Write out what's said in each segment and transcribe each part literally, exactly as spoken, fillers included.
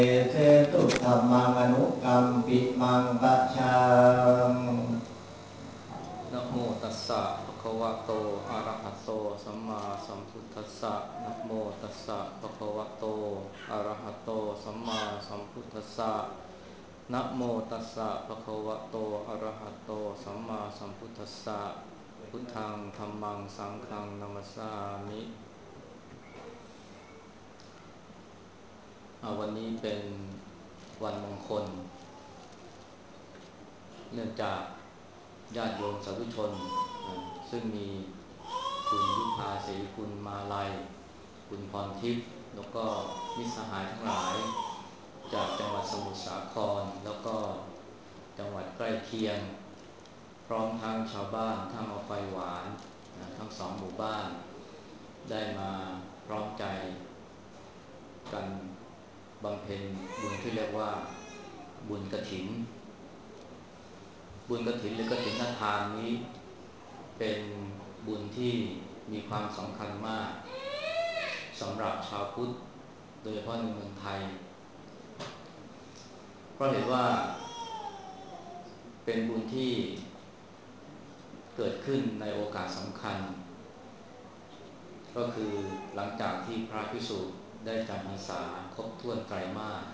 เทตุธรรมังอนุกรรมปิมังปัจฉังนะโมตัสสะภะคะวะโตอะระหะโตสัมมาสัมพุทธัสสะนะโมตัสสะภะคะวะโตอะระหะโตสัมมาสัมพุทธัสสะนะโมตัสสะภะคะวะโตอะระหะโตสัมมาสัมพุทธัสสะพุทธังธัมมังสังฆังนะมัสสามิวันนี้เป็นวันมงคลเนื่องจากญาติโยมสาธุชนซึ่งมีคุณยุพาศรีคุณมาลัยคุณพรทิพย์แล้วก็มิตรสหายทั้งหลายจากจังหวัดสมุทรสาครแล้วก็จังหวัดใกล้เคียงพร้อมทั้งชาวบ้านท่ามาไฟหวานนะทั้งสองหมู่บ้านได้มาพร้อมใจกันบำเพ็ญบุญที่เรียกว่าบุญกฐินบุญกฐินหรือกฐินทานนี้เป็นบุญที่มีความสำคัญมากสำหรับชาวพุทธโดยเฉพาะในเมืองไทยเพราะเห็นว่าเป็นบุญที่เกิดขึ้นในโอกาสสำคัญก็คือหลังจากที่พระภิกษุได้จำพรรษาครบถ้วนไตรมาส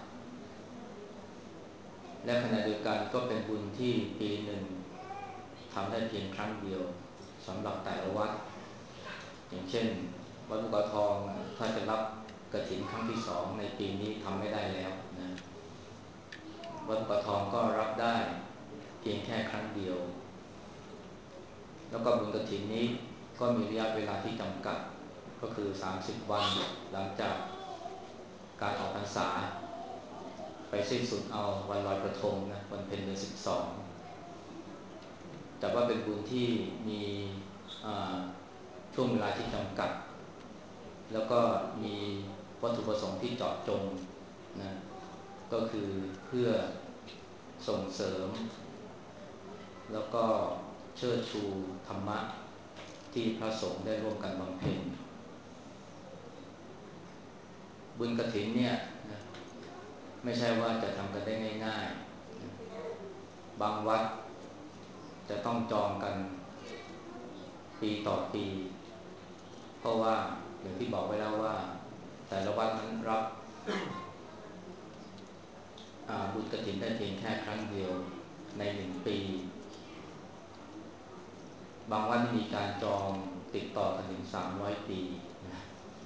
และขณะเดียวกันก็เป็นบุญที่ปีหนึ่งทำได้เพียงครั้งเดียวสำหรับแต่ละวัดอย่างเช่นวัดภูเขาทองถ้าจะรับกฐินครั้งที่สองในปีนี้ทำไม่ได้แล้วนะวัดภูเขาทองก็รับได้เพียงแค่ครั้งเดียวแล้วก็บุญกฐินนี้ก็มีระยะเวลาที่จำกัดก็คือสามสิบวันหลังจากการออกพรรษาไปสิ้นสุดเอาวันลอยกระทงนะวันเพ็ญเดือนสิบสองแต่ว่าเป็นบุญที่มีช่วงเวลาที่จำกัดแล้วก็มีวัตถุประสงค์ที่เจาะจงนะก็คือเพื่อส่งเสริมแล้วก็เชิดชูธรรมะที่พระสงฆ์ได้ร่วมกันบำเพ็ญบุญกฐินเนี่ยนะไม่ใช่ว่าจะทำกันได้ง่ายๆบางวัดจะต้องจองกันปีต่อปีเพราะว่าอย่างที่บอกไว้แล้วว่าแต่ละวัดนั้นรับบุญกฐินได้เพียงแค่ครั้งเดียวในหนึ่งปีบางวัดมีการจองติดต่อกันถึงสามร้อยปีนะ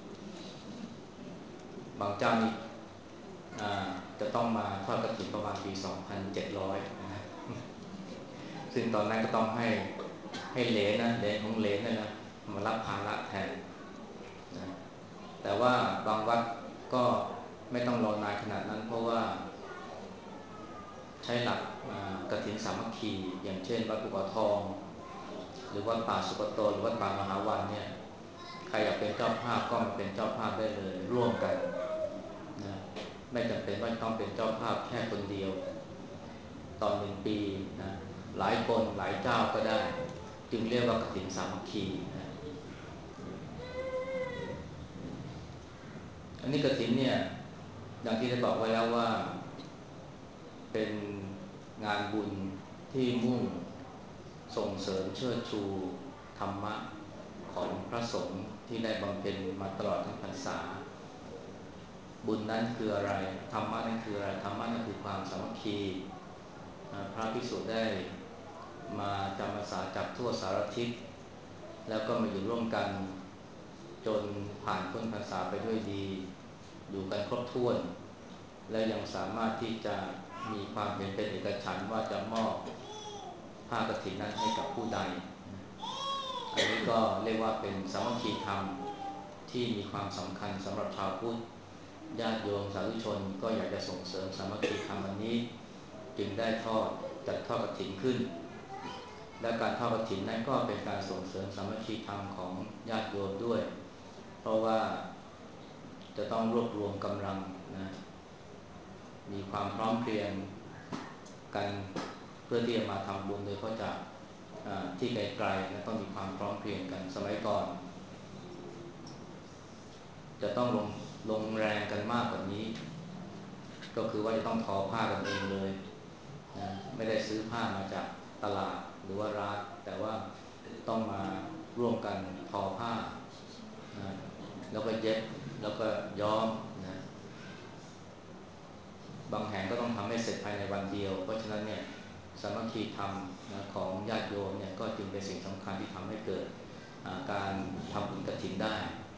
บางเจ้านี่จะต้องมาทอดกฐินประมาณปีสองพันเจ็ดร้อยนะซึ่งตอนนั้นก็ต้องให้ให้เหลนนะเหลนของเหลนนะนะมารับภาระแทนนะแต่ว่าบางวัดก็ไม่ต้องรอนานขนาดนั้นเพราะว่าใช้หลักกฐินสามัคคีอย่างเช่นวัดภูเขาทองหรือวัดป่าสุกโตหรือวัดป่ามหาวันเนี่ยใครอยากเป็นเจ้าภาพก็มาเป็นเจ้าภาพได้เลยร่วมกันนะไม่จำเป็นว่าต้องเป็นเจ้าภาพแค่คนเดียวตอนหนึ่งปีนะหลายคนหลายเจ้าก็ได้จึงเรียกว่ากฐินสามัคคีนะอันนี้กฐินเนี่ยอย่างที่ได้บอกไว้แล้วว่าเป็นงานบุญที่มุ่งส่งเสริมเชิดชูธรรมะของพระสงฆ์ที่ได้บำเพ็ญมาตลอดทั้งพรรษาบุญนั้นคืออะไรธรรมะนั้นคืออะไรธรรมะนั้นคือความสามัคคีพระภิกษุได้มาจำพรรษาจากทั่วสารทิศแล้วก็มาอยู่ร่วมกันจนผ่านพ้นพรรษาไปด้วยดีอยู่กันครบถ้วนและยังสามารถที่จะมีความเห็นเป็นเอกฉันท์ว่าจะมอบผ้ากฐินนั้นให้กับผู้ใดอันนี้ก็เรียกว่าเป็นสามัคคีธรรมที่มีความสำคัญสำหรับชาวพุทธญาติโยมสาธุชนก็อยากจะส่งเสริมสามัคคีธรรมอันนี้จึงได้ทอดจัดทอดกฐินขึ้นและการทอดกฐินนั้นก็เป็นการส่งเสริมสามัคคีธรรมของญาติโยมด้วยเพราะว่าจะต้องรวบรวมกำลังนะมีความพร้อมเพรียงกันเพื่อที่จะมาทำบุญโดยเพราะจากที่ไกลๆนะต้องมีความพร้อมเพรียงกันสมัยก่อนจะต้องลงลงแรงกันมากกว่านี้ก็คือว่าจะต้องทอผ้ากันเองเลยนะไม่ได้ซื้อผ้ามาจากตลาดหรือว่าร้านแต่ว่าต้องมาร่วมกันทอผ้านะแล้วก็เย็บแล้วก็ย้อมนะบางแห่งก็ต้องทำให้เสร็จภายในวันเดียวเพราะฉะนั้นเนี่ยสามัคคีธรรมนะของญาติโยมเนี่ยก็จึงเป็นสิ่งสำคัญที่ทำให้เกิดการทำบุญกฐินได้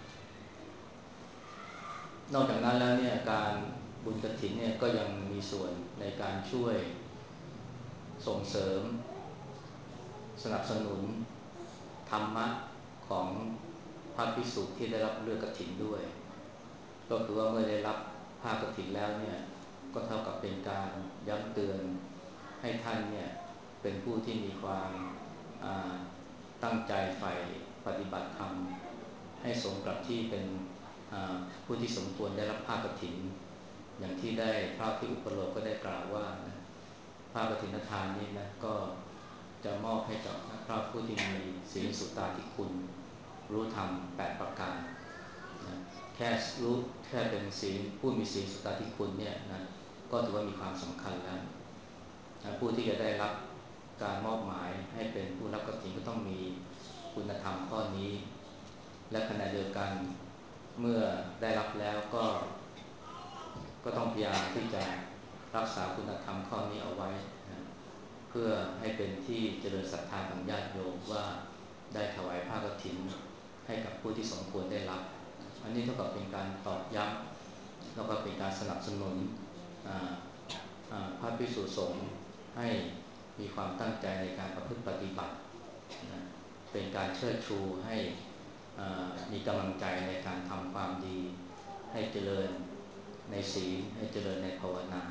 นอกจากนั้นแล้วเนี่ยการบุญกฐินเนี่ยก็ยังมีส่วนในการช่วยส่งเสริมสนับสนุนธรรมะของพระภิกษุที่ได้รับเลือกกฐินด้วยก็คือว่าเมื่อได้รับผ้ากฐินแล้วเนี่ยก็เท่ากับเป็นการย้ำเตือนให้ท่านเนี่ยเป็นผู้ที่มีความตั้งใจใฝ่ปฏิบัติธรรมให้สมกับที่เป็นผู้ที่สมควรได้รับผ้ากฐินอย่างที่ได้พระที่อุปโลกก็ได้กล่าวว่านะผ้ากฐินทานนี้นะก็จะมอบให้กับพระผู้ที่มีศีลสุตตาธิคุณรู้ธรรมแปดประการนะแค่รู้แค่เป็นศีลผู้มีศีลสุตตาธิคุณเนี่ยนะก็ถือว่ามีความสำคัญแล้วนะผู้ที่จะได้รับการมอบหมายให้เป็นผู้รับกฐินก็ต้องมีคุณธรรมข้อนี้และขณะเดียวกันเมื่อได้รับแล้วก็ก็ต้องพยายามที่จะรักษาคุณธรรมข้อนี้เอาไว้นะเพื่อให้เป็นที่เจริญศรัทธาของญาติโยมว่าได้ถวายผ้ากฐินให้กับผู้ที่สมควรได้รับอันนี้เท่ากับเป็นการตอกย้ำแล้วก็เป็นการสนับสนุนพระภิกษุสงฆ์ให้มีความตั้งใจในการประพฤติปฏิบัตินะเป็นการเชิดชูให้มีกำลังใจในการทำความดีให้เจริญในศีลให้เจริญในภาวนา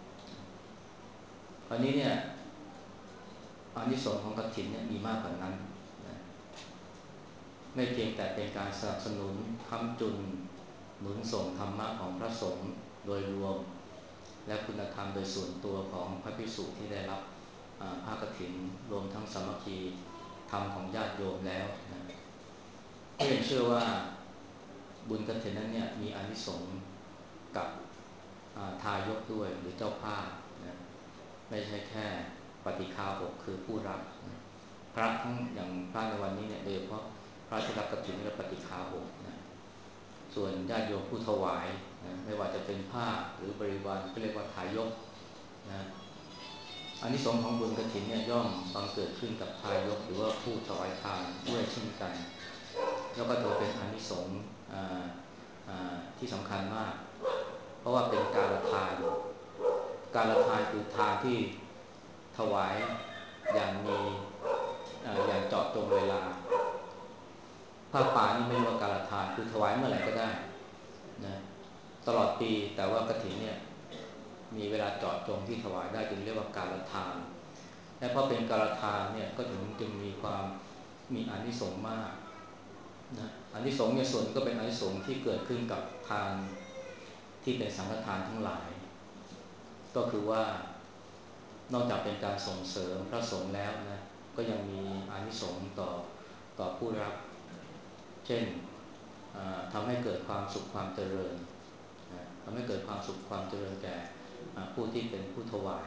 คราวนี้เนี่ยอานิสงส์ของกฐินเนี่ยมีมากกว่านั้นนะไม่เพียงแต่เป็นการสนับสนุนค้ำจุนหนุนส่งธรรมะของพระสงฆ์โดยรวมและคุณธรรมโดยส่วนตัวของพระภิกษุที่ได้รับผ้ากฐินรวมทั้งสามัคคีธรรมของญาติโยมแล้วนะก็ยังเชื่อว่าบุญกฐินนั้นเนี่ยมีอานิสงส์กับทายกด้วยหรือเจ้าภาพนะไม่ใช่แค่ปฏิฆาหกคือผู้รับนะพระทั้งอย่างพระในวันนี้เนี่ยโดยเฉพาะพระที่รับกฐินและปฏิฆาหกนะส่วนญาติโยมผู้ถวายนะไม่ว่าจะเป็นผ้าหรือบริวารก็เรียกว่าทายกนะอานิสงส์ของบุญกฐินเนี่ยย่อมบังเกิดขึ้นกับทายกหรือว่าผู้ถวายทานด้วยเช่นกันแล้วก็ถือเป็นอานิสงส์ที่สำคัญมากเพราะว่าเป็นการละทานการละทานคือทานที่ถวายอย่างมีอย่างเจาะจงเวลาผ้าป่านี่ไม่เรียกว่าการละทานคือถวายเมื่อไหร่ก็ได้นะตลอดปีแต่ว่ากฐินเนี่ยมีเวลาเจาะจงที่ถวายได้จึงเรียกว่าการละทานและเพราะเป็นการละทานเนี่ยก็ถึงจึงมีความมีอานิสงส์มากนะอานิสงส์เนี่ยส่วนก็เป็นอานิสงส์ที่เกิดขึ้นกับทานที่เป็นสังฆทานทั้งหลายก็คือว่านอกจากเป็นการส่งเสริมพระสงฆ์แล้วนะก็ยังมีอานิสงส์ต่อต่อผู้รับเช่นทำให้เกิดความสุขความเจริญทำให้เกิดความสุขความเจริญแก่ผู้ที่เป็นผู้ถวาย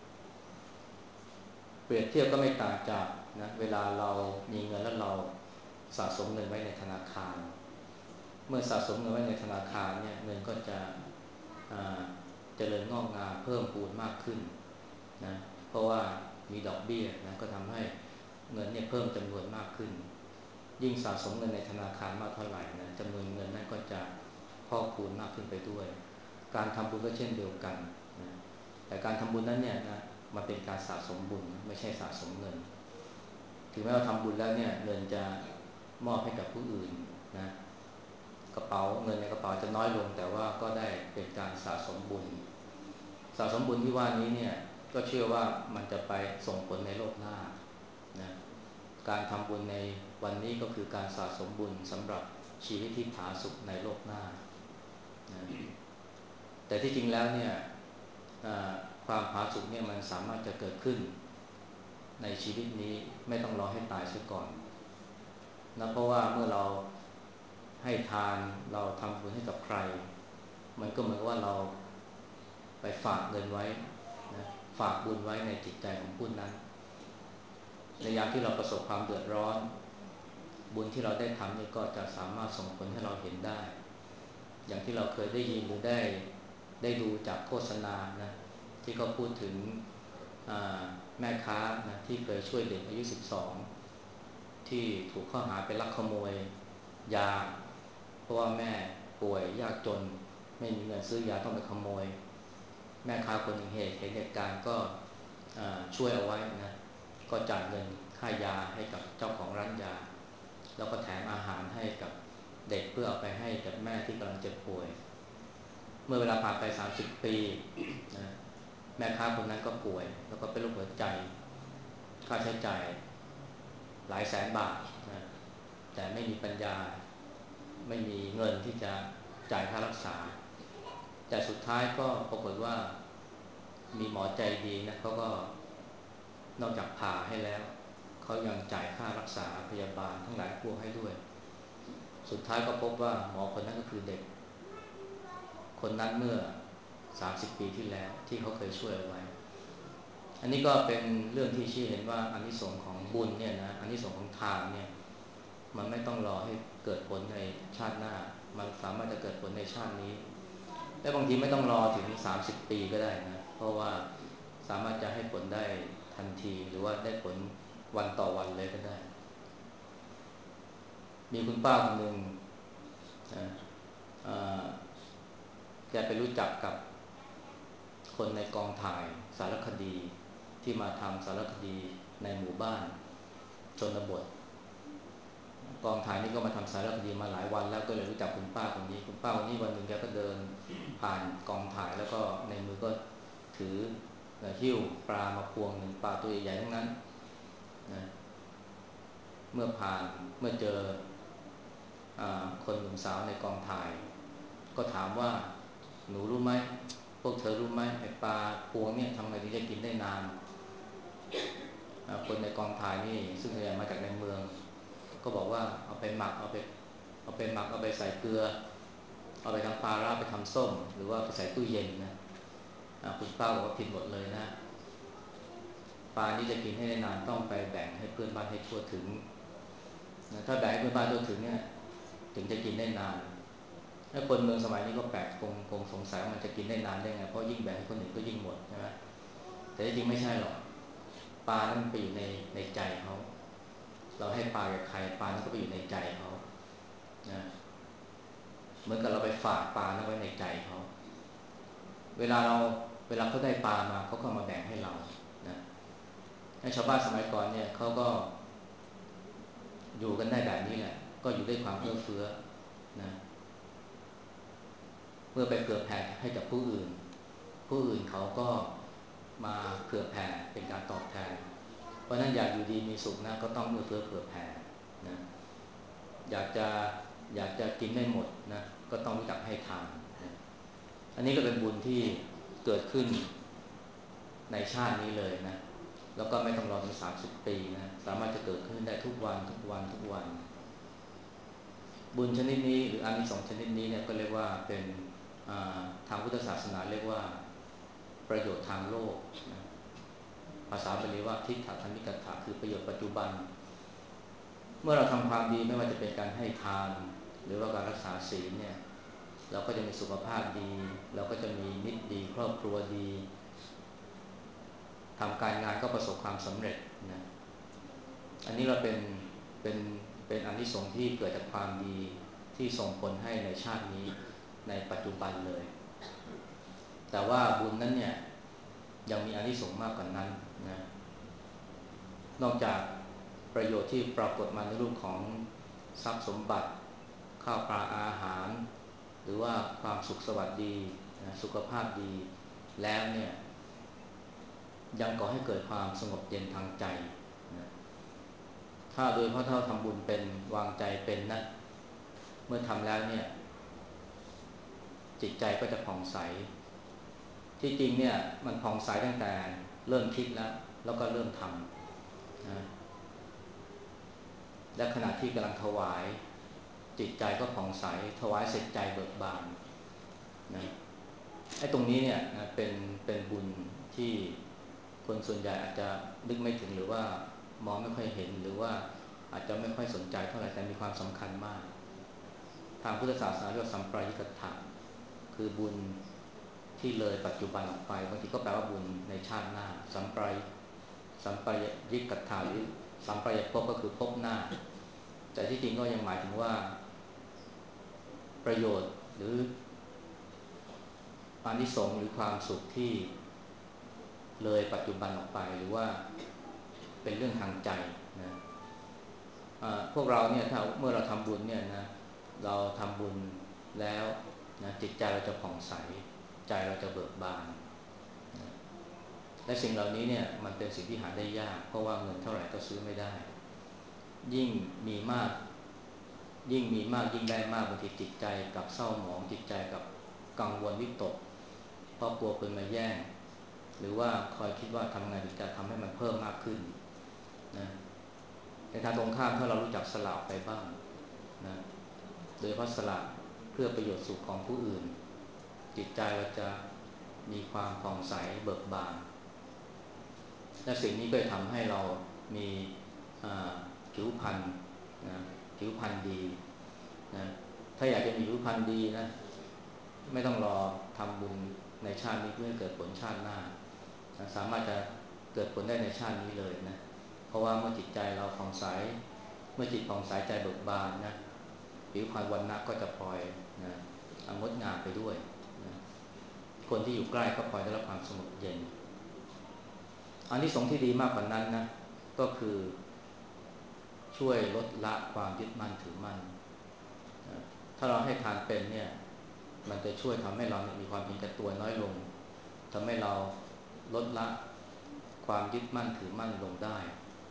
เปรียบเทียบก็ไม่ต่างจากนะเวลาเรามีเงินแล้วเราสะสมเงินไว้ในธนาคารเมื่อสะสมเงินไว้ในธนาคารเนี่ยเงินก็จะเจริญงอกงามเพิ่มพูนมากขึ้นนะเพราะว่ามีดอกเบี้ยนะก็ทำให้เงินเนี่ยเพิ่มจำนวนมากขึ้นยิ่งสะสมเงินในธนาคารมากเท่าไหร่นะจำนวนเงินนั้นก็จะพอกพูนมากขึ้นไปด้วยการทำบุญก็เช่นเดียวกันนะแต่การทำบุญนั้นเนี่ยนะมันเป็นการสะสมบุญไม่ใช่สะสมเงินถึงแม้ว่าทำบุญแล้วเนี่ยเงินจะมอบให้กับผู้อื่นนะกระเป๋าเงินในกระเป๋าจะน้อยลงแต่ว่าก็ได้เป็นการสะสมบุญสะสมบุญที่ว่านี้เนี่ยก็เชื่อว่ามันจะไปส่งผลในโลกหน้านะการทำบุญในวันนี้ก็คือการสะสมบุญสำหรับชีวิตที่ผาสุกในโลกหน้านะแต่ที่จริงแล้วเนี่ยความผาสุกเนี่ยมันสามารถจะเกิดขึ้นในชีวิตนี้ไม่ต้องรอให้ตายซะก่อนนะเพราะว่าเมื่อเราให้ทานเราทำบุญให้กับใครมันก็เหมือนว่าเราไปฝากเงินไว้นะฝากบุญไว้ในจิตใจของผู้นั้นในยามที่เราประสบความเดือดร้อนบุญที่เราได้ทำนี่ก็จะสามารถส่งผลให้เราเห็นได้อย่างที่เราเคยได้ยินหรือได้ได้ดูจากโฆษณานะที่เขาพูดถึงแม่ค้านะที่เคยช่วยเด็กอายุสิบสองที่ถูกข้อหาไปลักขโมยยาเพราะว่าแม่ป่วยยากจนไม่มีเงินซื้อยาต้องไปขโมยแม่ค้าคนหนึ่งเหตุเห็นเหตุการณ์ก็ช่วยเอาไว้นะก็จ่ายเงินค่ายาให้กับเจ้าของร้านยาแล้วก็แถมอาหารให้กับเด็กเพื่อเอาไปให้กับแม่ที่กำลังเจ็บป่วยเมื่อเวลาผ่านไปสามสิบปีนะแม่ค้าคนนั้นก็ป่วยแล้วก็เป็นโรคหัวใจค่าใช้จ่ายหลายแสนบาทนะแต่ไม่มีปัญญาไม่มีเงินที่จะจ่ายค่ารักษาแต่สุดท้ายก็ปรากฏว่ามีหมอใจดีนะเขาก็นอกจากผ่าให้แล้วเขายังจ่ายค่ารักษาพยาบาลทั้งหลายพวกให้ด้วยสุดท้ายก็พบว่าหมอคนนั้นก็คือเด็กคนนั้นเมื่อสามสิบปีที่แล้วที่เขาเคยช่วยเอาไว้อันนี้ก็เป็นเรื่องที่ชี้เห็นว่าอานิสงส์ของบุญเนี่ยนะอานิสงส์ของทานเนี่ยมันไม่ต้องรอให้เกิดผลในชาติหน้ามันสามารถจะเกิดผลในชาตินี้และบางทีไม่ต้องรอถึงสามสิบปีก็ได้นะเพราะว่าสามารถจะให้ผลได้ทันทีหรือว่าได้ผลวันต่อวันเลยก็ได้มีคุณป้าคนหนึ่งนะแกไปรู้จักกับคนในกองถ่ายสารคดีที่มาทำสารคดีในหมู่บ้านชนบทกองถ่ายนี่ก็มาทำสารคดีมาหลายวันแล้วก็เลยรู้จักคุณป้าคนนี้คุณป้าคนนี้วันหนึ่งแกก็เดินผ่านกองถ่ายแล้วก็ในมือก็ถือหิ้วปลามาพวงหนึ่งปลาตัวใหญ่ๆทั้งนั้นนะเมื่อผ่านเมื่อเจอคนหนุ่มสาวในกองถ่ายก็ถามว่าหนูรู้ไหมพวกเธอรู้ไหมไอ้ปลาพวงเนี่ยทำไงถึงจะกินได้นานคนในกองถ่ายนี่ซึ่งส่วนใหญ่มาจากในเมืองก็บอกว่าเอาไปหมักเอาไปเอาไปหมักเอาไปใส่เกลือเอาไปทำปลาร้าไปทำส้มหรือว่าไปใส่ตู้เย็นนะคุณป้าบอกว่าผิดหมดเลยนะปลานี้จะกินให้ได้นานต้องไปแบ่งให้เพื่อนบ้านให้ทั่วถึงนะถ้าแบ่งให้เพื่อนบ้านทั่วถึงเนี่ยถึงจะกินได้นานถ้าคนเมืองสมัยนี้ก็แปลกคงคงสงสัยว่ามันจะกินได้นานได้ไงเพราะยิ่งแบ่งให้คนอื่นก็ยิ่งหมดใช่ไหมแต่จริงไม่ใช่หรอกปลานั้นมันไปอยู่ในในใจเขาเราให้ปลากับใครปลานั้นก็ไปอยู่ในใจเขานะเหมือนกับเราไปฝากปลานั้นไว้ในใจเขาเวลาเราเวลาเขาได้ปลามาเขาก็มาแบ่งให้เรานะให้ชาวบ้านสมัยก่อนเนี่ยเขาก็อยู่กันได้แบบนี้แหละก็อยู่ด้วยความเอื้อเฟื้อนะเมื่อไปเผื่อแผ่ให้กับผู้อื่นผู้อื่นเขาก็มาเผื่อแผ่เป็นการตอบแทนเพราะนั้นอยากอยู่ดีมีสุขนะก็ต้องเอื้อเฟื้อเผื่อแผ่นะอยากจะอยากจะกินได้หมดนะก็ต้องรู้จักให้ทานนะอันนี้ก็เป็นบุญที่เกิดขึ้นในชาตินี้เลยนะแล้วก็ไม่ต้องรอถึงสามสิบปีนะสามารถจะเกิดขึ้นได้ทุกวันทุกวันทุกวันบุญชนิดนี้หรืออานิสงส์ชนิดนี้เนี่ยก็เรียกว่าเป็นทางพุทธศาสนาเรียกว่าประโยชน์ทางโลกนะภาษาบาลีว่าทิฏฐธรรมิกถาคือประโยชน์ปัจจุบันเมื่อเราทำความดีไม่ว่าจะเป็นการให้ทานหรือว่าการรักษาศีลเนี่ยเราก็จะมีสุขภาพดีเราก็จะมีมิตรดีครอบครัวดีทำการงานก็ประสบความสำเร็จนะอันนี้เราเป็นเป็นเป็นอานิสงส์ที่เกิดจากความดีที่ส่งผลให้ในชาตินี้ในปัจจุบันเลยแต่ว่าบุญนั้นเนี่ยยังมีอานิสงส์มากกว่านั้นนะนอกจากประโยชน์ที่ปรากฏมาในรูปของทรัพย์สมบัติข้าวปลาอาหารหรือว่าความสุขสวัสดีนะสุขภาพดีแล้วเนี่ยยังก่อให้เกิดความสงบเย็นทางใจนะถ้าโดยเพราะถ้าทำบุญเป็นวางใจเป็นนะเมื่อทำแล้วเนี่ยจิตใจก็จะผ่องใสที่จริงเนี่ยมันผ่องใสตั้งแต่เริ่มคิดแล้วแล้วก็เริ่มทำนะและขณะที่กำลังถวายจิตใจก็ผ่องใสถวายเสร็จใจเบิกบานนะไอ้ตรงนี้เนี่ยนะเป็นเป็นบุญที่คนส่วนใหญ่อาจจะนึกไม่ถึงหรือว่ามองไม่ค่อยเห็นหรือว่าอาจจะไม่ค่อยสนใจเท่าไหร่แต่มีความสำคัญมากทางพุทธศาสนาเรียกว่าสัมปรายกถะคือบุญที่เลยปัจจุบันออกไปบางทีก็แปลว่าบุญในชาติหน้าสัมปรายสัมปรายกถะหรือสัมปรายภพก็คือภพหน้าแต่ที่จริงก็ยังหมายถึงว่าประโยชน์หรืออานิสงส์หรือความสุขที่เลยปัจจุบันออกไปหรือว่าเป็นเรื่องทางใจนะพวกเราเนี่ยถ้าเมื่อเราทำบุญเนี่ยนะเราทำบุญแล้วนะจิตใจเราจะผ่องใสใจเราจะเบิกบานนะและสิ่งเหล่านี้เนี่ยมันเป็นสิ่งที่หาได้ยากเพราะว่าเงินเท่าไหร่ก็ซื้อไม่ได้ยิ่งมีมากยิ่งมีมากยิ่งได้มากบางทีจิตใจกับเศร้าหมองจิตใจกับกังวลวิตกเพราะกลัวคนมาแย่งหรือว่าคอยคิดว่าทำไงถึงจะทำให้มันเพิ่มมากขึ้นนะในทางตรงข้ามถ้าเรารู้จักสละไปบ้างนะโดยเพราะสละเพื่อประโยชน์สุขของผู้อื่นจิตใจเราจะมีความผ่องใสเบิกบานและสิ่งนี้ก็จะทำให้เรามีผิวพรรณนะผิวพรรณดีนะถ้าอยากจะมีผิวพรรณดีนะไม่ต้องรอทำบุญในชาตินี้เพื่อให้เกิดผลชาติหน้านะสามารถจะเกิดผลได้ในชาตินี้เลยนะเพราะว่าเมื่อจิตใจเราผ่องใสเมื่อจิตผ่องใสใจเบิกบานนะผิวพรรณวรรณะก็จะพลอยนะงดงามไปด้วยนะคนที่อยู่ใกล้ก็พลอยได้รับความสงบเย็นอันที่สองที่ดีมากกว่านั้นนะก็คือช่วยลดละความยึดมั่นถือมั่นนะถ้าเราให้ทานเป็นเนี่ยมันจะช่วยทำให้เรามีความเห็นแก่ตัวน้อยลงทำให้เราลดละความยึดมั่นถือมั่นลงได้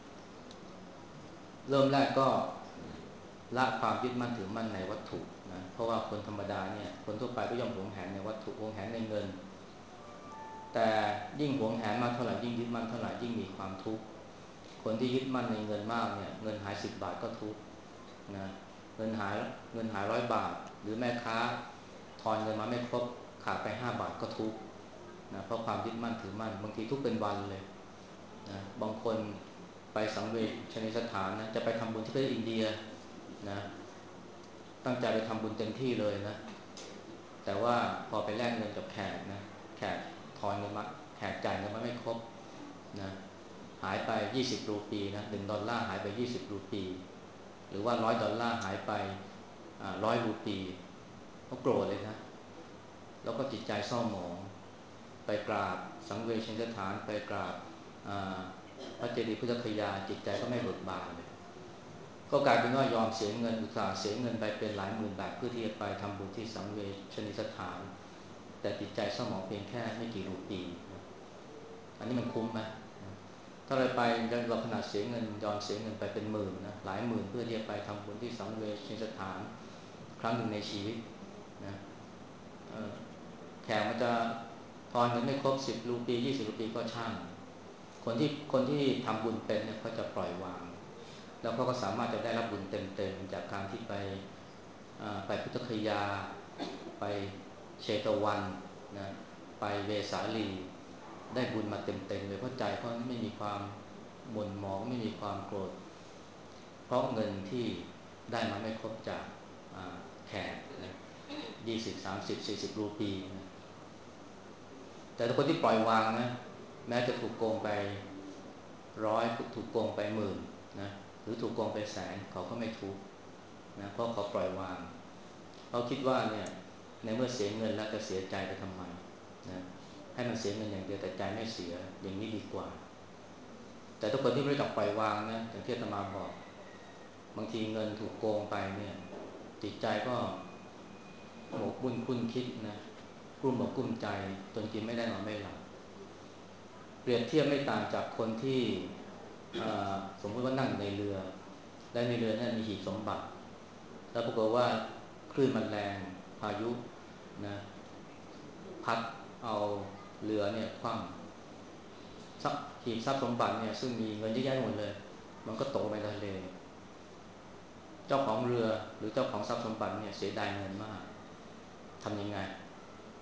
เริ่มแรกก็ละความยึดมั่นถือมั่นในวัตถุนะเพราะว่าคนธรรมดาเนี่ยคนทั่วไปก็ย่อมหวงแหนในวัตถุหวงแหนในเงินแต่ยิ่งหวงแหนมากเท่าไหร่ยิ่งยึดมั่นเท่าไหร่ยิ่งมีความทุกข์คนที่ยึดมั่นในเงินมากเนี่ยเงินหายสิบบาทก็ทุกข์นะเงินหายเงินหายร้อยบาทหรือแม่ค้าทอนเงินมาไม่ครบขาดไปห้าบาทก็ทุกข์นะเพราะความยึดมั่นถือมั่นบางทีทุกข์เป็นวันเลยนะบางคนไปสังเวชนียสถานนะจะไปทำบุญที่ประเทศอินเดียนะตั้งใจไปทำบุญเต็มที่เลยนะแต่ว่าพอไปแลกเงินกับแขกนะแขกทอนเงินมาแขกจ่ายเงินมาไม่ครบนะหายไปยี่สิบรูปีนะหนึ่งดอลลาร์หายไปยี่สิบรูปีหรือว่าร้อยดอลลาร์หายไปอ่าร้อยรูปีเขาโกรธเลยนะแล้วก็จิตใจเศร้าหมองไปกราบสังเวชนียสถานไปกราบพระเจดีย์พุทธคยาจิตใจก็ไม่เบิกบานเลยก็กลายเป็นว่ายอมเสียเงินอุตส่าห์เสียเงินไปเป็นหลายหมื่นบาทเพื่อที่จะไปทำบุญที่สังเวชนียสถานแต่จิตใจเศร้าหมองเพียงแค่ไม่กี่รูปีอันนี้มันคุ้มไหมถ้าเราไปเราขนาดเสียเงินยอมเสียเงินไปเป็นหมื่นนะหลายหมื่นเพื่อที่จะไปทำบุญที่สังเวชนียสถานครั้งหนึ่งในชีวิตนะแขกมันจะทอนเงินไม่ครบสิบรูปียี่สิบรูปีก็ช่างคนที่คนที่ทำบุญเป็นเนี่ยเขาจะปล่อยวางแล้วเขาก็สามารถจะได้รับบุญเต็มๆจากการที่ไปไปพุทธคยาไปเชตวันนะไปเวสาลีได้บุญมาเต็มๆเลยเพราะใจเขาไม่มีความหม่นหมองไม่มีความโกรธเพราะเงินที่ได้มาไม่ครบจากแขกนะยี่สิบสามสิบสี่สิบรูปีนะแต่ถ้าคนที่ปล่อยวางนะแม้จะถูกโกงไปร้อยถูกโกงไปหมื่นนะหรือถูกโกงไปแสนเขาก็ไม่ทุกข์นะเพราะเขาปล่อยวางเขาคิดว่าเนี่ยในเมื่อเสียเงินแล้วจะเสียใจไปทำไมนะให้มันเสียเงินอย่างเดียวแต่ใจไม่เสียอย่างนี้ดีกว่าแต่ทุกคนที่ไม่รู้จักปล่อยวางนะอย่างที่อาตมาบอกบางทีเงินถูกโกงไปเนี่ยจิตใจก็หมกมุ่นคุ้นคิดนะกลุ้มอกกลุ้มใจจนกินไม่ได้นอนไม่หลับเปรียบเทียบไม่ต่างจากคนที่สมมติว่านั่งในเรือและในเรือนั้นมีหีบสมบัติแล้วปรากฏว่าคลื่นมันแรงพายุนะพัดเอาเรือเนี่ยคว่ำหีบทรัพย์สมบัติเนี่ยซึ่งมีเงินเยอะแยะหมดเลยมันก็ตกไปในทะเลเจ้าของเรือหรือเจ้าของทรัพย์สมบัติเนี่ยเสียดายเงินมากทำยังไงก็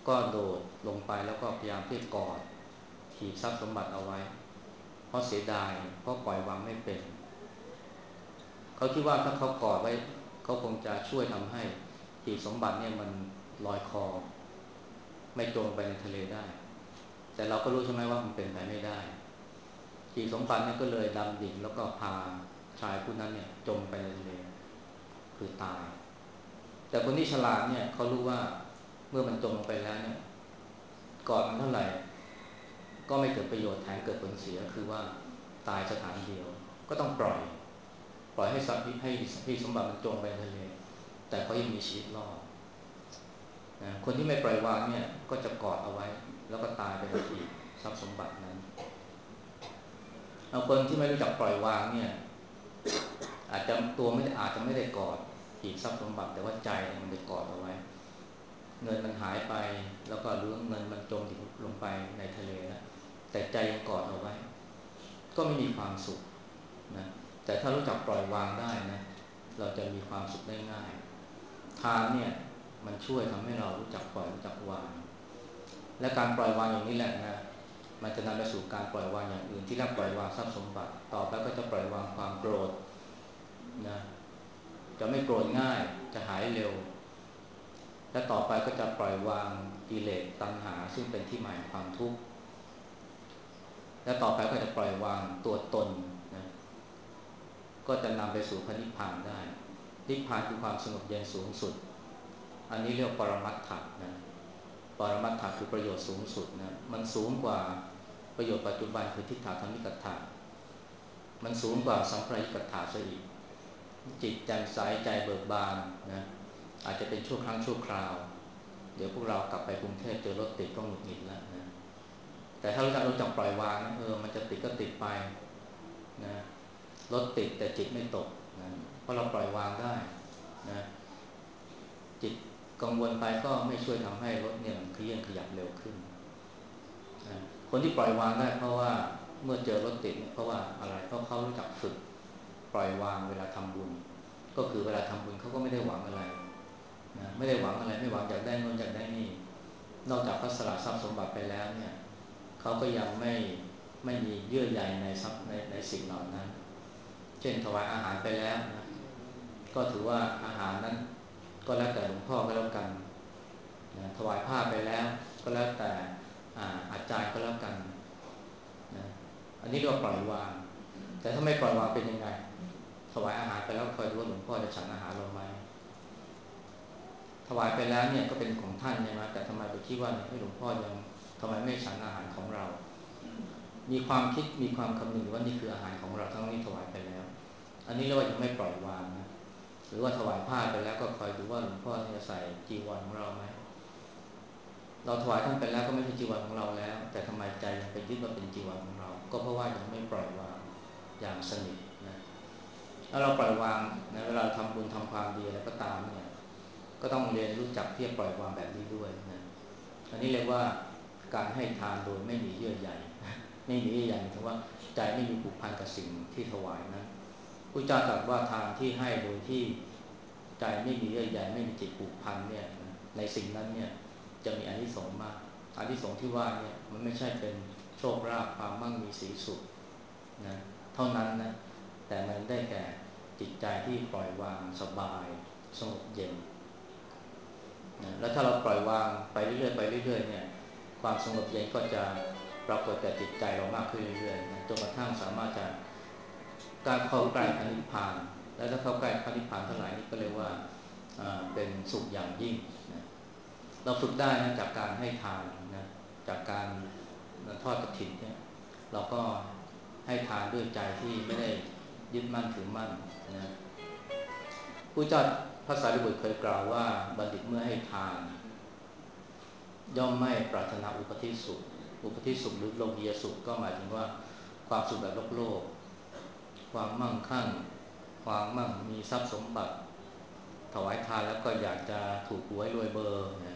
ก็โดดลงไปแล้วก็พยายามที่จะกอดหีบทรัพย์สมบัติเอาไว้เพราะเสียดายเพราะปล่อยวางไม่เป็นเขาคิดว่าถ้าเขากอดไว้เขาคงจะช่วยทำให้หีบสมบัติเนี่ยมันลอยคอไม่จมไปในทะเลได้แต่เราก็รู้ใช่ไหมว่ามันเป็นไปไม่ได้หีบสมบัติเนี่ยก็เลยดำดิ่งแล้วก็พาชายผู้นั้นเนี่ยจมไปในทะเลคือตายแต่คนที่ฉลาดเนี่ยเขารู้ว่าเมื่อมันจมลงไปแล้วเนี่ยกอดมันเท่าไหร่ก็ไม่เกิดประโยชน์แถมเกิดผลเสียคือว่าตายสถานเดียวก็ต้องปล่อยปล่อยให้ทรัพย์ให้ให้สมบัติมันจมไปในทะเลแต่เขายังมีชีวิตรอดนะคนที่ไม่ปล่อยวางเนี่ยก็จะกอดเอาไว้แล้วก็ตายไปในที่ทรัพย์สมบัตินั้นเอาคนที่ไม่รู้จักปล่อยวางเนี่ยอาจจะตัวไม่อาจจะไม่ได้กอดหีบทรัพย์สมบัติแต่ว่าใจมันได้กอดเอาไว้เงินมันหายไปแล้วก็รู้เงินมันจมลงไปในทะเลแล้วแต่ใจยังกอดเอาไว้ก็ไม่มีความสุขนะแต่ถ้ารู้จักปล่อยวางได้นะเราจะมีความสุขได้ง่ายทานเนี่ยมันช่วยทำให้เรารู้จักปล่อยรู้จักวางและการปล่อยวางอย่างนี้แหละนะมันจะนำไปสู่การปล่อยวางอย่างอื่นที่เรียกปล่อยวางทรัพย์สมบัติต่อไปก็จะปล่อยวางความโกรธนะจะไม่โกรธง่ายจะหายเร็วและต่อไปก็จะปล่อยวางกิเลสตัณหาซึ่งเป็นที่หมายความทุกข์และต่อไปก็จะปล่อยวางตัวตนนะก็จะนำไปสู่พระนิพพานได้นิพพานคือความสงบเย็นสูงสุดอันนี้เรียกปรมัตถะนะปรมัตถะคือประโยชน์สูงสุดนะมันสูงกว่าประโยชน์ปัจจุบันคือทิฏฐาธรรมิกถะมันสูงกว่าสัมปรายิกถะซะอีกจิตแจ่มใสใจเบิกบานนะอาจจะเป็นชั่วครั้งชั่วคราวเดี๋ยวพวกเรากลับไปกรุงเทพเจอรถติดก็หงุดหงิดแล้วนะแต่ถ้ารู้จักรู้จักปล่อยวางนะเออมันจะติดก็ติดไปนะรถติดแต่จิตไม่ตกนะเพราะเราปล่อยวางได้นะจิตกังวลไปก็ไม่ช่วยทำให้รถเนี่ยมันเคลื่อนขยับเร็วขึ้นนะคนที่ปล่อยวางได้เพราะว่าเมื่อเจอรถติดเพราะว่าอะไรเพราะเขารู้จักฝึกปล่อยวางเวลาทำบุญก็คือเวลาทำบุญเขาก็ไม่ได้หวังอะไรนะไม่ได้หวังอะไรไม่หวังอยากได้เงินอยากได้นี่นอกจากเขาสละทรัพย์สมบัติไปแล้วเนี่ยเขาก็ยังไม่ไม่มีเยื่อใยในทรัพย์ในในสิ่งเหล่านั้นเช่นถวายอาหารไปแล้วนะก็ถือว่าอาหารนั้นก็แล้วแต่หลวงพ่อก็แล้วกันนะถวายผ้าไปแล้วก็แล้วแต่อาจารย์ก็แล้วกันนะอันนี้เรียกว่าปล่อยวางแต่ถ้าไม่ปล่อยวางเป็นยังไงถวายอาหารไปแล้วคอยดูว่าหลวงพ่อจะฉันอาหารลงไหมถวายไปแล้วเนี่ยก็เป็นของท่านใช่ไหมแต่ทำไมไปคิดว่าให้หลวงพ่อยังทำไมไม่ฉันอาหารของเรามีความคิดมีความคำนึงว่านี่คืออาหารของเราทั้งนี้ถวายไปแล้วอันนี้เรียกว่ายังไม่ปล่อยวางนะหรือว่าถวายผ้าไปแล้วก็คอยดูว่าหลวงพ่อจะใส่จีวรของเราไหมเราถวายท่านไปแล้วก็ไม่ใช่จีวรของเราแล้วแต่ทำไมใจยังไปยึดว่าเป็นจีวรของเราก็เพราะว่ายังไม่ปล่อยวางอย่างสนิทนะถ้าเราปล่อยวางนะเวลาทำบุญทำความดีอะไรก็ตามเนี่ยก็ต้องเรียนรู้จักที่จะปล่อยวางแบบนี้ด้วยนะอันนี้เรียกว่าการให้ทานโดยไม่มีเยื่อใยไม่มีเยื่อใยหมายถึงว่าใจไม่มีผูกพันกับสิ่งที่ถวายนั้นพระเจ้าตรัสว่าทานที่ให้โดยที่ใจไม่มีเยื่อใยไม่มีจิตผูกพันเนี่ยในสิ่งนั้นเนี่ยจะมีอานิสงส์มากอานิสงส์ที่ว่าเนี่ยมันไม่ใช่เป็นโชคลาภความมั่งมีสีสุขนะเท่านั้นนะแต่มันได้แก่จิตใจที่ปล่อยวางสบายสงบเย็นนะแล้วถ้าเราปล่อยวางไปเรื่อยๆไปเรื่อยๆเนี่ยความสงบเย็นก็จะปรากฏแก่จิตใจเรามากขึ้นเรื่อยๆนะจนกระทั่งสามารถจะการเข้าใกล้พระนิพพานและถ้าเข้าใกล้พระนิพพานเท่าไหร่นี่ก็เรียกว่าเป็นสุขอย่างยิ่งนะเราฝึกได้นะจากการให้ทานนะจากการทอดกฐินเนี่ยเราก็ให้ทานด้วยใจที่ไม่ได้ยึดมั่นถือมั่นนะผู้เจ้าพระสารีบุตรเคยกล่าวว่าบัณฑิตเมื่อให้ทานย่อมไม่ปรารถนาอุปธิสุขอุปธิสุขหรือโลกียสุขก็หมายถึงว่าความสุขแบบโลกโลกความมั่งคั่งความมั่งมีทรัพย์สมบัติถวายทานแล้วก็อยากจะถูกหวยรวยเบอร์นะ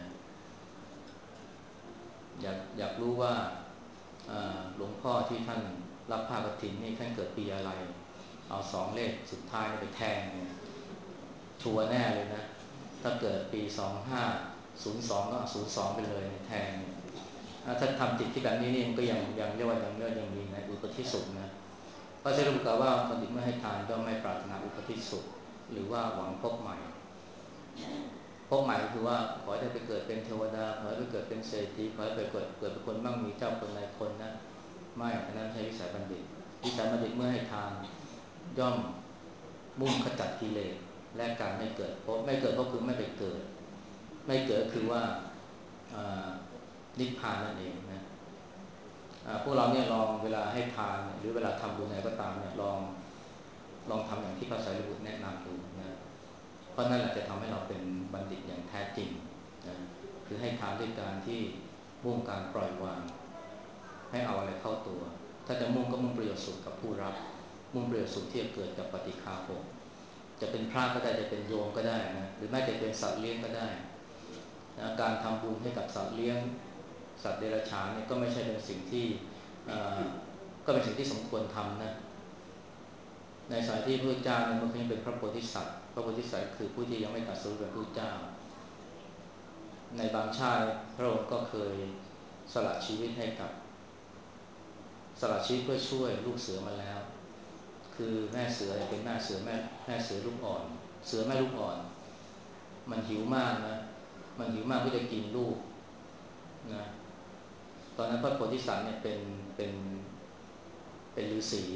อยากอยากรู้ว่าหลวงพ่อที่ท่านรับผ้ากฐินนี่ท่านเกิดปีอะไรเอาสองเลขสุดท้ายไปแทงเนี่ยชัวร์แน่เลยนะถ้าเกิดปีสองห้าศูนย์สองก็ศูนย์สองไปเลยแทนถ้าทำจิตที่แบบนี้นี่มันก็ยังยังเรียกว่ายังเรียกยังมีในอุปธิสุขนะพระเจ้าระบุว่าบัณฑิตเมื่อให้ทานก็ไม่ปรารถนาอุปธิสุขหรือว่าหวังพบใหม่พบใหม่คือว่าขอให้ได้ไปเกิดเป็นเทวดาขอให้ไปเกิดเป็นเศรษฐีขอให้ไปเกิดเกิดเป็นคนมั่งมีเจ้าคนนายคนนะไม่อันนั้นไม่ใช่วิสัยบัณฑิตวิสัยบัณฑิตเมื่อให้ทานย่อมมุ่งขจัดกิเลสและการไม่เกิดพบไม่เกิดก็คือไม่ไปเกิดไม่เกิดคือว่านิพพานนั่นเองนะพวกเราเนี่ยลองเวลาให้ทานหรือเวลาทำบุญอะไรก็ตามเนี่ยลองลองทำอย่างที่พระไตรปิฎกแนะนำดูนะเพราะนั่นแหละจะทำให้เราเป็นบัณฑิตอย่างแท้จริงนะคือให้ทานด้วยการที่มุ่งการปล่อยวางให้เอาอะไรเข้าตัวถ้าจะมุ่งก็มุ่งประโยชน์สุขกับผู้รับมุ่งประโยชน์สุขที่จะเกิดกับปฏิฆาหกจะเป็นพระก็ได้จะเป็นโยมก็ได้นะหรือแม้จะเป็นสัตว์เลี้ยงก็ได้นะการทำบุญให้กับสัตว์เลี้ยงสัตว์เดรัจฉานเนี่ยก็ไม่ใช่เป็นสิ่งที่ก็เป็นสิ่งที่สมควรทำนะในสายที่พระพุทธเจ้าเนี่ยมันยังเป็นพระโพธิสัตว์พระโพธิสัตว์คือผู้ที่ยังไม่ตรัสรู้เป็นพระพุทธเจ้าในบางชาติพระองค์ก็เคยสละชีวิตให้กับสละชีวิตเพื่อช่วยลูกเสือมาแล้วคือแม่เสือเป็นแม่เสือแม่แม่เสือลูกอ่อนเสือแม่ลูกอ่อนมันหิวมากนะมันหิวมากเพื่อจะกินลูกนะตอนนั้นพระโพธิสัตว์เนี่ยเป็นเป็นเป็นฤาษี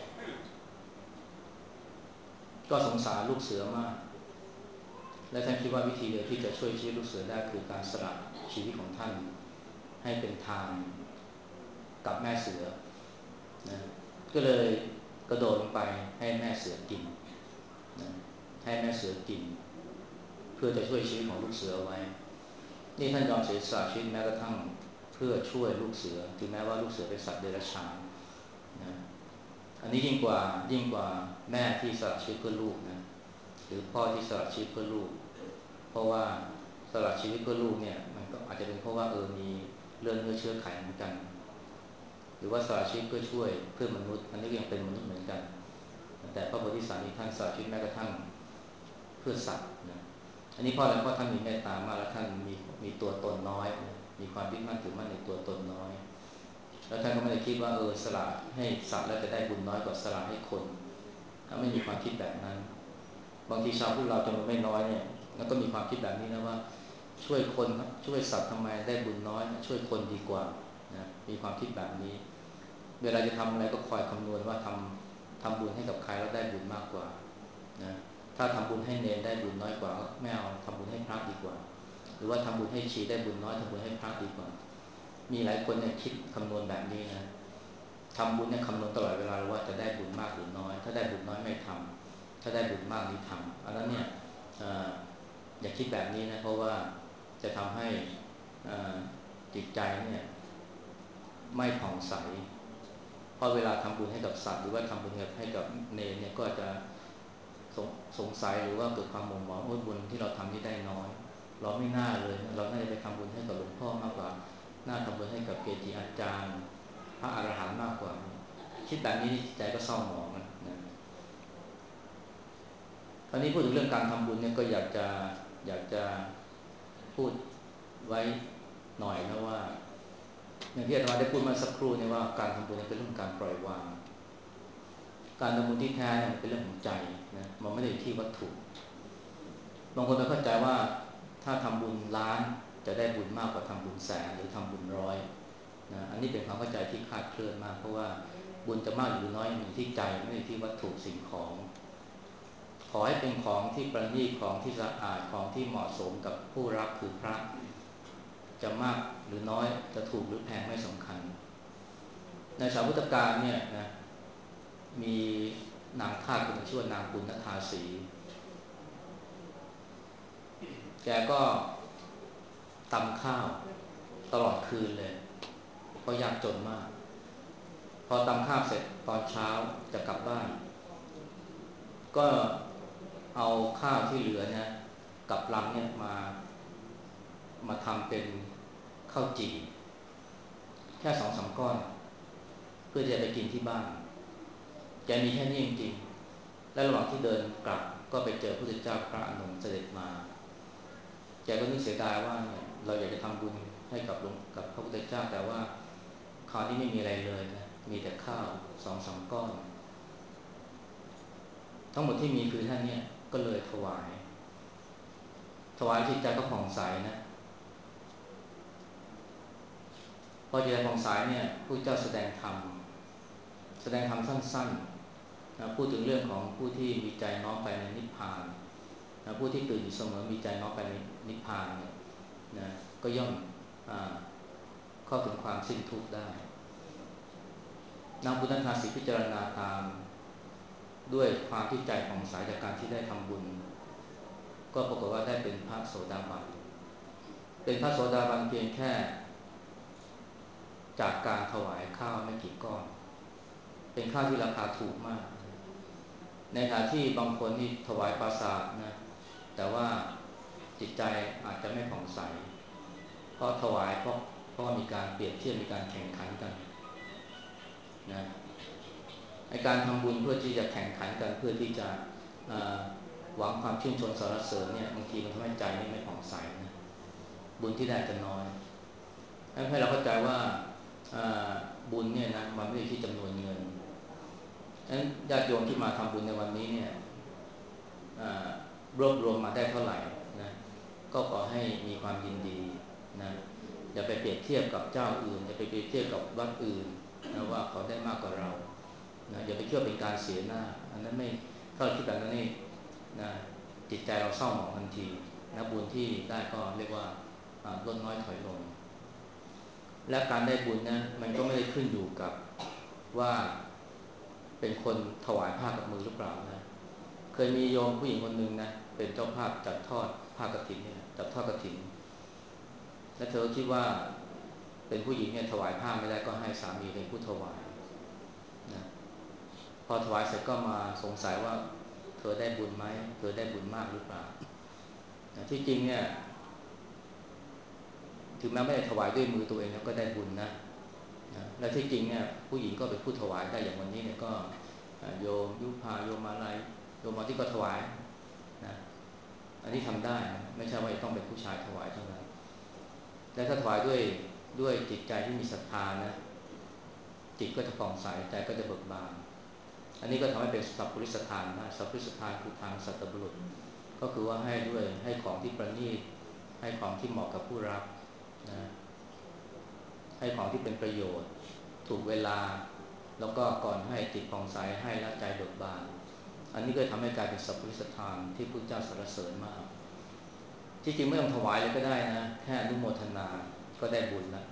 ก็สงสารลูกเสือมากและท่านคิดว่าวิธีเดียวที่จะช่วยชีวิตลูกเสือได้คือการสละชีวิตของท่านให้เป็นทานกับแม่เสือนะก็เลยกระโดดลงไปให้แม่เสือกินนะให้แม่เสือกินเพื่อจะช่วยชีวิตของลูกเสือไว้นี่ท่านยอมเสียสละชีวิตแม้กระทั่งเพื่อช่วยลูกเสือถึงแม้ว่าลูกเสือเป็นสัตว์เดรัจฉานนะอันนี้ยิ่งกว่ายิ่งกว่าแม่ที่สละชีวิตเพื่อลูกนะหรือพ่อที่สละชีวิตเพื่อลูกเพราะว่าสละชีวิตเพื่อลูกเนี่ยมันก็อาจจะเป็นเพราะว่าเออมีเลือดเนื้อเชื้อไขเหมือนกันหรือว่าสละชีวิตเพื่อช่วยเพื่อมนุษย์อันนี้ยังเป็นมนุษย์เหมือนกันแต่พระโพธิสัตว์นี่ท่านสละชีวิตแม้กระทั่งเพื่อสัตว์นะอันนี้เพราะอะไรเพราะท่านมีเมตตามากและท่านมีมีตัวตนน้อยมีความยึดมั่นถือมั่นในตัวตนน้อยแล้วท่านก็ไม่ได้คิดว่าเออสละให้สัตว์แล้วจะได้บุญน้อยกว่าสละให้คนถ้าไม่มีความคิดแบบนั้นบางทีชาวพุทธเราจำนวนไม่น้อยเนี่ยแล้วก็มีความคิดแบบนี้นะว่าช่วยคนช่วยสัตว์ทำไมได้บุญน้อยช่วยคนดีกว่านะมีความคิดแบบนี้เวลาจะทำอะไรก็คอยคำนวณว่าทำทำบุญให้กับใครแล้วได้บุญมากกว่านะถ้าทำบุญให้เนรได้บุญน้อยกว่าไม่เอาทำบุญให้พระดีกว่าหรือว่าทำบุญให้ชีได้บุญน้อยทำบุญให้พระดีกว่ามีหลายคนเนี่ยคิดคำนวณแบบนี้นะทำบุญเนี่ยคำนวณตลอดเวลาว่าจะได้บุญมากหรือน้อยถ้าได้บุญน้อยไม่ทำถ้าได้บุญมากนี่ทำอันนั้นเนี่ยอย่าคิดแบบนี้นะเพราะว่าจะทำให้จิตใจเนี่ยไม่ผ่องใสเพราะเวลาทำบุญให้กับสัตว์หรือว่าทำบุญให้กับเนรเนี่ยก็จะสงสงสัยหรือว่าเกิดความหม่นหมองว่าบุญที่เราทำนี่ได้น้อยเราไม่น่าเลยเราน่าจะไปทำบุญให้กับหลวงพ่อมากกว่าน่าทำบุญให้กับเกจิอาจารย์พระอรหันต์มากกว่าคิดแบบนี้ใจก็เศร้าหมองนะตอนนี้พูดถึงเรื่องการทำบุญเนี่ยก็อยากจะอยากจะพูดไว้หน่อยนะว่าอย่างที่อาจารย์ได้พูดมาสักครู่เนี่ยว่าการทำบุญเป็นเรื่องการปล่อยวางการทำบุญที่แท้เนี่ยมันเป็นเรื่องของใจนะมันไม่ได้อยู่ที่วัตถุบางคนไปเข้าใจว่าถ้าทำบุญล้านจะได้บุญมากกว่าทำบุญแสนหรือทำบุญร้อยนะอันนี้เป็นความเข้าใจที่คลาดเคลื่อนมากเพราะว่าบุญจะมากหรือน้อยมันอยู่ที่ใจไม่ได้ที่วัตถุสิ่งของขอให้เป็นของที่ประณีตของที่สะอาดของที่เหมาะสมกับผู้รับคือพระจะมากหรือน้อยจะถูกหรือแพงไม่สำคัญในสาวพุทธกาลเนี่ยนะมีนางทาสคนชื่อว่านางปุณณธาสีแกก็ตำข้าวตลอดคืนเลยเพราะยากจนมากพอตำข้าวเสร็จตอนเช้าจะกลับบ้านก็เอาข้าวที่เหลือเนี่ยกับลำเนี่ยมามาทำเป็นข้าวจี่แค่สองสามก้อนเพื่อจะไปกินที่บ้านแกมีแค่นี้จริงๆและระหว่างที่เดินกลับก็ไปเจอพระพุทธเจ้าพระอานนท์เสด็จมาแกก็นึกเสียดายว่าเนี่ยเราอยากจะทำบุญให้กับหลวงกับพระพุทธเจ้าแต่ว่าคราวนี้ไม่มีอะไรเลยนะมีแต่ข้าวสองสามก้อนทั้งหมดที่มีคือท่านเนี่ยก็เลยถวายถวายจิตใจก็ผ่องใสนะพอจิตใจผ่องใสเนี่ยพระเจ้าแสดงธรรมแสดงธรรมสั้นๆนะพูดถึงเรื่องของผู้ที่มีใจน้อมไปในนิพพานนะผู้ที่ตื่นอยู่เสมอมีใจน้อมไปในนิพพานเนี่ยนะก็ย่อมเข้าถึงความสิ้นทุกข์ได้นางพุทธทาสีพิจารณาตามด้วยความที่ใจผ่องใสจากการที่ได้ทำบุญก็ปรากฏว่าได้เป็นพระโสดาบันเป็นพระโสดาบันเพียงแค่จากการถวายข้าวไม่กี่ก้อนเป็นข้าวที่ราคาถูกมากในขณะที่บางคนที่ถวายปราสาทนะแต่ว่าจิตใจอาจจะไม่ผ่องใสเพราะถวายเพราะเพราะมีการเปรียบเทียบมีการแข่งขันกันนะในการทำบุญเพื่อที่จะแข่งขันกันเพื่อที่จะหวังความชื่นชมสรรเสริญเนี่ยบางทีมันทำให้ใจนี่ไม่ผ่องใสนะบุญที่ได้จะน้อยให้เราเข้าใจว่าบุญเนี่ยนะมันไม่ได้ที่จำนวนเงินฉะนั้นญาติโยมที่มาทำบุญในวันนี้เนี่ยรวบรวมมาได้เท่าไหร่นะก็ขอให้มีความยินดีนะอย่าไปเปรียบเทียบกับเจ้าอื่นอย่าไปเปรียบเทียบกับวัดอื่นนะว่าเขาได้มากกว่าเรานะอย่าไปเชื่อเป็นการเสียหน้าอันนั้นไม่ถ้าเราคิดแบบนั้นนี่นะจิตใจเราเศร้าหมองทันทีนะบุญที่ได้ก็เรียกว่าลดน้อยถอยลงและการได้บุญนะมันก็ไม่ได้ขึ้นอยู่กับว่าเป็นคนถวายผ้ากับมือหรือเปล่านะเคยมีโยมผู้หญิงคนหนึ่งนะเป็นเจ้าภาพจัดทอดผ้ากฐินเนี่ยจัดทอดกฐินและเธอคิดว่าเป็นผู้หญิงเนี่ยถวายผ้าไม่ได้ก็ให้สามีเป็นผู้ถวายนะพอถวายเสร็จก็มาสงสัยว่าเธอได้บุญไหมเธอได้บุญมากหรือเปล่านะที่จริงเนี่ยถึงแม้ไม่ได้ถวายด้วยมือตัวเองแล้วก็ได้บุญนะนะและที่จริงเนี่ยผู้หญิงก็เป็นผู้ถวายได้อย่างวันนี้เนี่ยก็โยมยุพาโยมมาลัยโยมมาที่ก็ถวายนะอันนี้ทำได้นะไม่ใช่ว่าต้องเป็นผู้ชายถวายเท่านั้นและถ้าถวายด้วยด้วยจิตใจที่มีศรัทธานะจิตก็จะผ่องใสใจก็จะเบิกบานอันนี้ก็ทำให้เป็นสัพพุริสทานได้สัพพุริสทานคือทางสัตบุรุษก็คือว่าให้ด้วยให้ของที่ประณีตให้ของที่เหมาะกับผู้รับนะให้ของที่เป็นประโยชน์ถูกเวลาแล้วก็ก่อนให้จิตผ่องใสให้และใจเบิกบานอันนี้ก็ทำให้กลายเป็นสัพพุริสทานที่พระเจ้าสรรเสริญมากที่จริงไม่ต้องถวายเลยก็ได้นะแค่อนุโมทนาก็ได้บุญแล้ว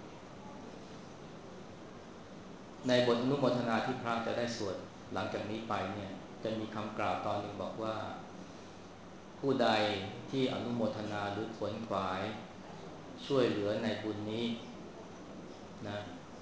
ในบทอนุโมทนาที่พระจะได้สวดหลังจากนี้ไปเนี่ยจะมีคำกล่าวตอนหนึ่งบอกว่าผู้ใดที่อนุโมทนาหรือขวนขวายช่วยเหลือในบุญนี้นะ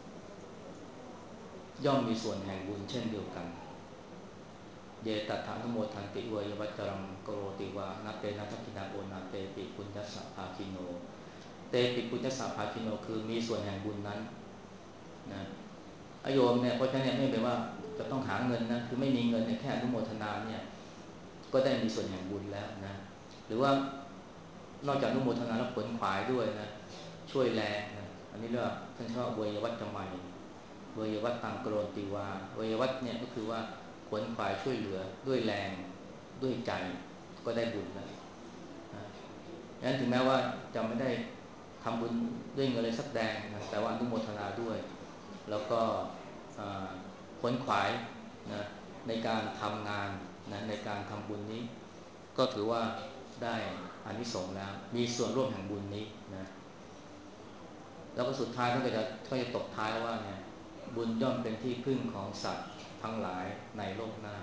ย่อมมีส่วนแห่งบุญเช่นเดียวกันเยตัฐานุโมทันติเวยวัจรังโกโรติวานาเตนะทักขินาโอนาเตปิปุญญสัพพาคิโนเตปิปุญญสัพพาคิโนคือมีส่วนแห่งบุญนั้นนะอโยมเนี่ยเพราะฉะนั้นเนี่ยไม่เป็นว่าจะต้องหาเงินนะคือไม่มีเงินเนี่ยแค่อนุโมทนาเนี่ยก็ได้มีส่วนแห่งบุญแล้วนะหรือว่านอกจากอนุโมทนาแล้วผลขวายด้วยนะช่วยแรงนะอันนี้เรียกว่าท่านชอบเวยวัจจะไมเวยวัตตังกโรติวาเวยวัตเนี่ยก็คือว่าขวนขวายช่วยเหลือด้วยแรงด้วยใจก็ได้บุญแล้วนะงั้นถึงแม้ว่าจะไม่ได้ทำบุญด้วยเงินเลยสักแดงนะแต่ว่าอนุโมทนาด้วยแล้วก็ขวนขวายนะในการทำงานนะในการทำบุญนี้ก็ถือว่าได้อานิสงส์แล้วมีส่วนร่วมแห่งบุญนี้นะแล้วก็สุดท้ายท่านก็จะก็จะตบท้ายว่าเนี่ยบุญย่อมเป็นที่พึ่งของสัตว์ทั้งหลายในโลกหน้า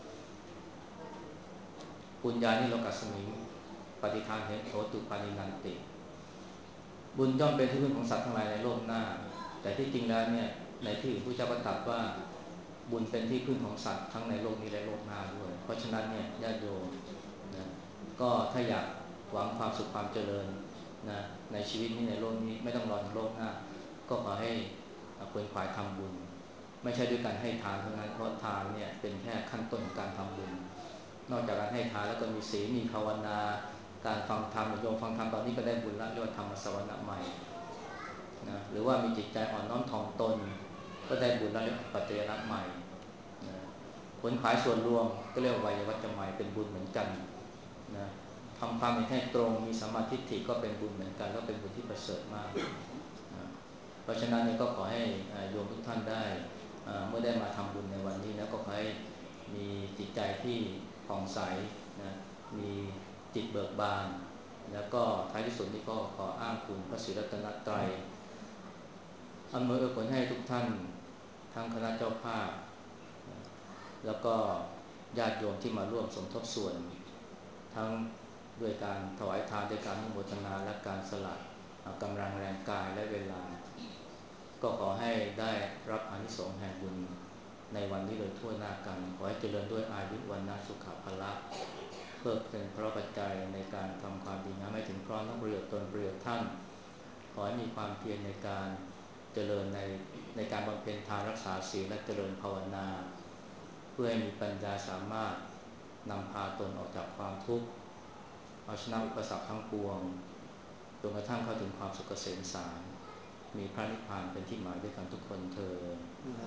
ปุญญานิโลกัสสมิงปฏิทานเหตุโสตุปานินันติบุญย่อมเป็นที่พึ่งของสัตว์ทั้งหลายในโลกหน้าแต่ที่จริงแล้วเนี่ยในที่อื่นพระเจ้าก็ตรัสว่าบุญเป็นที่พึ่งของสัตว์ทั้งในโลกนี้และโลกหน้าด้วยเพราะฉะนั้นเนี่ยญาติโยมนะก็ถ้าอยากหวังความสุขความเจริญนะในชีวิตนี้ในโลกนี้ไม่ต้องรอถึงโลกหน้าก็ขอให้ขวนขวายทำบุญไม่ใช่ด้วยการให้ทานเท่านั้นเพราะทานเนี่ยเป็นแค่ขั้นต้นของการทำบุญนอกจากการให้ทานแล้วก็มีศีลมีภาวนาการฟังธรรมโยมฟังธรรมตอนนี้ก็ได้บุญละเรียกว่าธรรมสวรรค์ใหม่นะหรือว่ามีจิตใจอ่อนน้อมถ่อมตนก็ได้บุญละเรียกว่าปัจเจยนะใหม่นะผลขายส่วนรวมก็เรียกว่าวัยวัจจะใหม่เป็นบุญเหมือนกันนะทำความเห็นให้ตรงมีสัมมาทิฏฐิก็เป็นบุญเหมือนกันแล้วเป็นบุญที่ประเสริฐมากนะเพราะฉะนั้นเนี่ยก็ขอให้โยมทุกท่านได้เมื่อได้มาทำบุญในวันนี้นะก็ขอให้มีจิตใจที่ผ่องใสนะมีจิตเบิกบานแล้วก็ท้ายที่สุดนี้ก็ขออ้างคุณพระศรีรัตนตรัยอำนวยอวยผลให้ทุกท่านทั้งคณะเจ้าภาพแล้วก็ญาติโยมที่มาร่วมสมทบส่วนทั้งด้วยการถวายทานด้วยการอนุโมทนาและการสละกำลังแรงกายและเวลาก็ขอให้ได้รับอานิสงส์แห่งบุญในวันนี้โดยทั่วหน้ากันขอให้เจริญด้วยอายุวันนะสุขภาละเพื่อเป็นพระปัจจัยในการทำความดีงามให้ถึงพร้อมทั้งประโยชน์ตนประโยชน์ท่านขอให้มีความเพียรในการเจริญในในการบำเพ็ญทานรักษาศีลและเจริญภาวนาเพื่อให้มีปัญญาสามารถนำพาตนออกจากความทุกข์เอาชนะอุปสรรคทั้งปวงจนกระทั่งเข้าถึงความสุขเกษมสารมีพระนิพพานเป็นที่หมายด้วยกันทุกคนเทอญ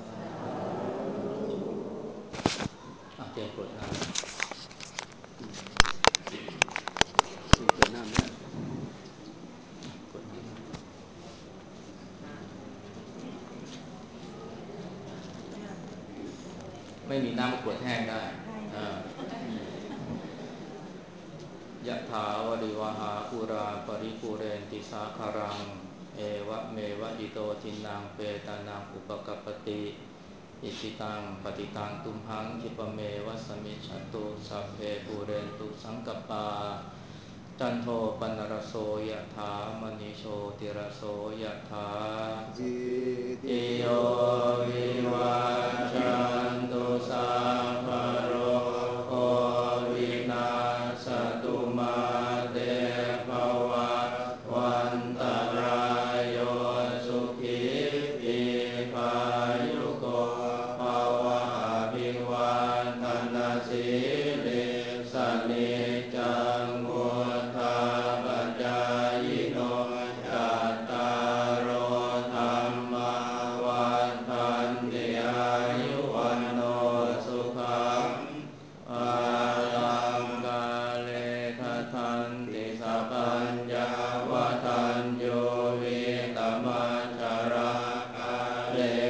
อ่ะเตรียมกรวดน้ำกรวดน้ำเนี่ยกรวดน้ำไม่มีน้ำก็กรวดแห้งได้ยะถาวริวหาปุราปริปุเรนติสาคารังเอวะเมวะอิโตทินังเปตานังอุปกัปปติอิชิตังปฏิตังตุมหังคิปเมวะสมิจฉตุสัพเพปุเรนตุสังกปาจันโทปนรโสยะถามณิโชติรโสยะถาอิโยวิวัชชันตุสัพพะโรโควินาศตุมาเตภวัตวันตรายโยสุขีทีพายุโกภวะอภิวันธนาสิริสนิจังวุฒาปัจจายโนจัตตารโอธรรมวันทันติอายุวันโนสุขังอลังกาเลทันติสัพพัญญาวัฏัญโยวิตมัจจาระกาเล